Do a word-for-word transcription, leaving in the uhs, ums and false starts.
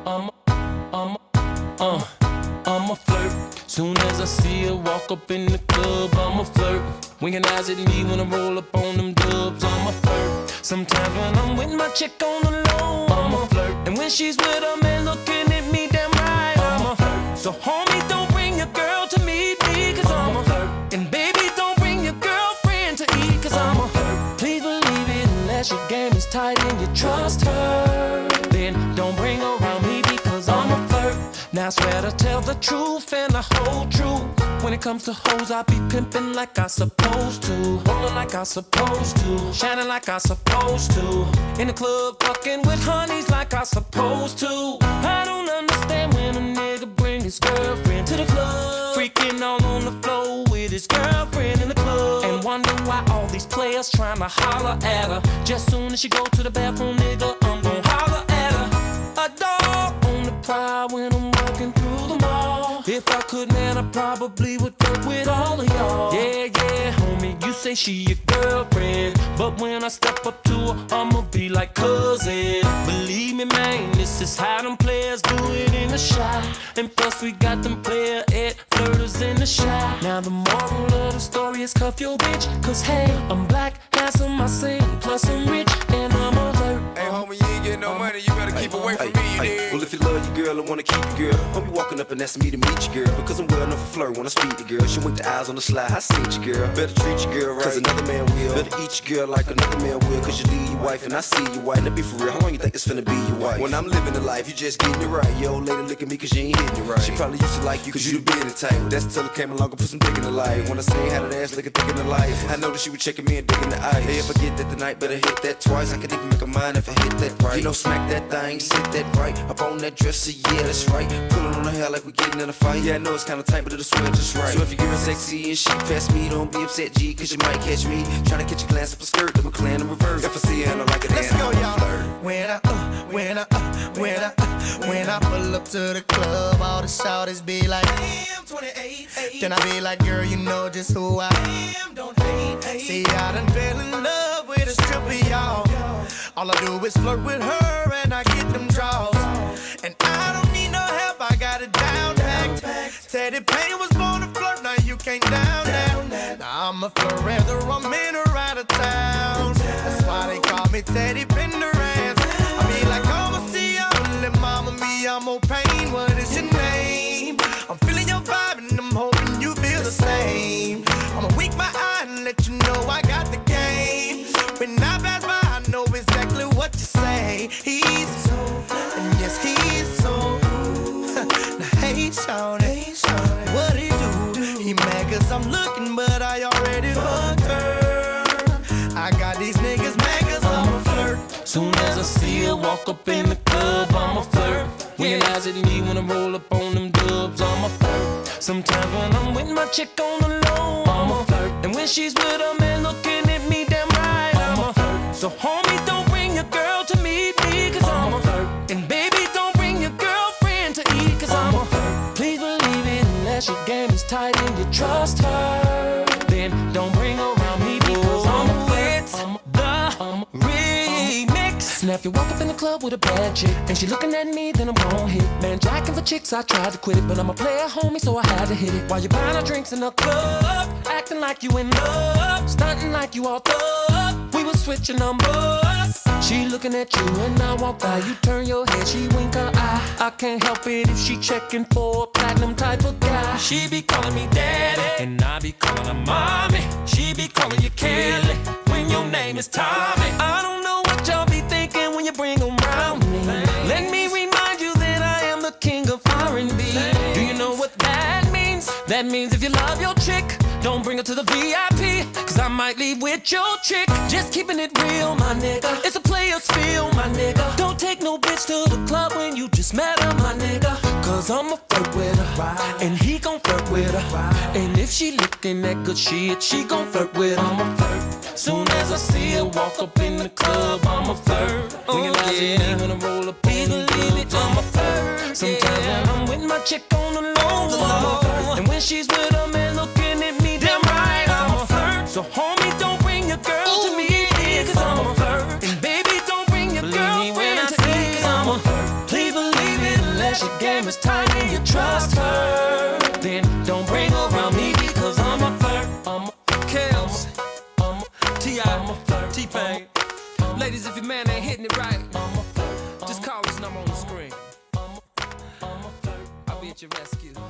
I'm a, I'm a, uh, I'm a flirt. Soon as I see her walk up in the club, I'm a flirt. Winking eyes at me when I roll up on them dubs, I'm a flirt. Sometimes when I'm with my chick on the low, I'm a flirt. And when she's with a man looking at me damn right, I'm a flirt. So homie, don't bring your girl to meet me, cause I'm a flirt. And baby, don't bring your girlfriend to eat, cause I'm a flirt. Please believe it, unless your game is tight and you trust her, then don't bring her around me because I'm a flirt. Now I swear to tell the truth and the whole truth. When it comes to hoes, I be pimping like I supposed to, rolling like I supposed to, shining like I supposed to, in the club fucking with honeys like I supposed to. I don't understand when a nigga bring his girlfriend to the club, freaking all on the floor with his girlfriend in the club, and wonder why all these players trying to holler at her. Just soon as she go to the bathroom, nigga, I'm gon' holler at her. A dog on the prowl when I'm walking through the mall. If I could, man, I probably would fuck with all of y'all. Yeah, yeah, homie, you say she your girlfriend, but when I step up to her, I'ma be like cousin. Believe me, man, this is how them players do it in the shot. And plus we got them player at flirters in the shot. Now the moral of the story is cuff your bitch, cause hey, I'm black, handsome, I sing, plus I'm rich, and I'm a flirt. Hey homie, you ain't getting no money, you better keep away from me, you dig? Well, if you love your girl and wanna keep your girl, don't be walking up and asking me to meet your girl, because I'm well enough for flirt when I speak to girl. She went the eyes on the slide, I seen your girl. Better treat your girl right, cause another man will. Better eat your girl like another man will, cause you leave your wife and I see your wife. Now be for real, how long you think it's finna be your wife? When I'm living the life, you just getting it right. Yo, lady, look at me cause you ain't hitting it right. She probably used to like you cause you the big and tight. That's till it came along and put some dick in the life. When I say how that ass looking thick in the life, I know that she was checking me and digging the ice. Hey, if I get that tonight, better hit that twice. I could even make a mind if I hit that right. You know, smack that thing, sit that right. Up on that dresser, yeah, that's right. Pulling on her hair like we getting in a fight. Yeah, I know it's kinda tight, but it'll swear just right. So if you're getting sexy and shit past me, don't be upset, G, cause you might catch me trying to catch a glance up a skirt, then we clan in reverse. If I see her and I like it, let's go, y'all. When I, uh, when I, uh, when I, uh, when I pull up to the club, all the shawties be like, damn, twenty-eight. Then I be like, girl, you know just who I am, don't hate, hate. See, I done fell in love with a stripper, y'all. All I do is flirt with her and I get them draws. And I don't need no help, I got it down packed. Teddy Payne was born to flirt, now you can't down that. Now I'm a flirt whether I'm in or out of town. That's why they call me Teddy Pendergrass. I be like, I'ma see ya, little mama, me, I'm more pain. What is your name? I'm feeling your vibe and I'm hoping you feel the same. I'ma wink my eye and let you know I got the game. When I pass by, I know exactly what you say. He's so, and yes, he's so cool. Now hey, shawty, what he do? He mad cause I'm looking, but I already fucked her. I got these niggas mad cause I'm a flirt. Soon as I see her walk up in the club, I'm a flirt. Winking eyes at me when I roll up on them dubs, I'm a flirt. Sometimes when I'm with my chick on the low, I'm a flirt. And when she's with a man looking at me damn right, I'm a flirt. So homie, don't bring your girl to meet me, cause I'm a flirt. And baby, don't bring your girlfriend to eat, cause I'm a flirt. Please believe it, unless your game is tight and you trust her, then don't bring her around me because I'm a flirt. I'm the remix. Now if you walk up in the club with a bad chick and she looking at me, then I'm gon' hit. Man, jacking for chicks, I tried to quit it, but I'm a player, homie, so I had to hit it. While you buying our drinks in the club, acting like you in love, stunting like you all thug. We was switching numbers. She looking at you and I walk by. You turn your head, she wink her eye. I can't help it if she checking for a platinum type of guy. She be calling me daddy and I be calling her mommy. She be calling you Kelly when your name is Tommy. I don't know what y'all be thinking when you bring them round me. Let me remind you that I am the king of R and B. Do you know what that means? That means if you love your chick, don't bring her to the V I P, cause I might leave with your chick. Just keeping it real, my nigga. It's a player's feel, my nigga. Don't take no bitch to the club when you just met her, my nigga. Cause I'ma flirt with her, and he gon' flirt with her. And if she looking at good shit, she gon' flirt with him. I'ma flirt. Soon as I see her walk up in the club, I'ma flirt. Oh yeah, when I roll up, please believe it, I'ma flirt. Sometimes when I'm with my chick on the low, I'ma flirt. And when she's with a man looking at me, damn right, I'ma flirt. So homie, don't bring your girl to me, cause I'ma flirt. And baby, don't bring your girlfriend to me, cause I'ma flirt. Please believe it, that your game is tight and you trust her, then don't bring her around me because I'm a flirt. I'm a Kels, I'm a T I, T-Pain. Ladies, if your man ain't hitting it right, just call his number on the screen. I'll be at your rescue.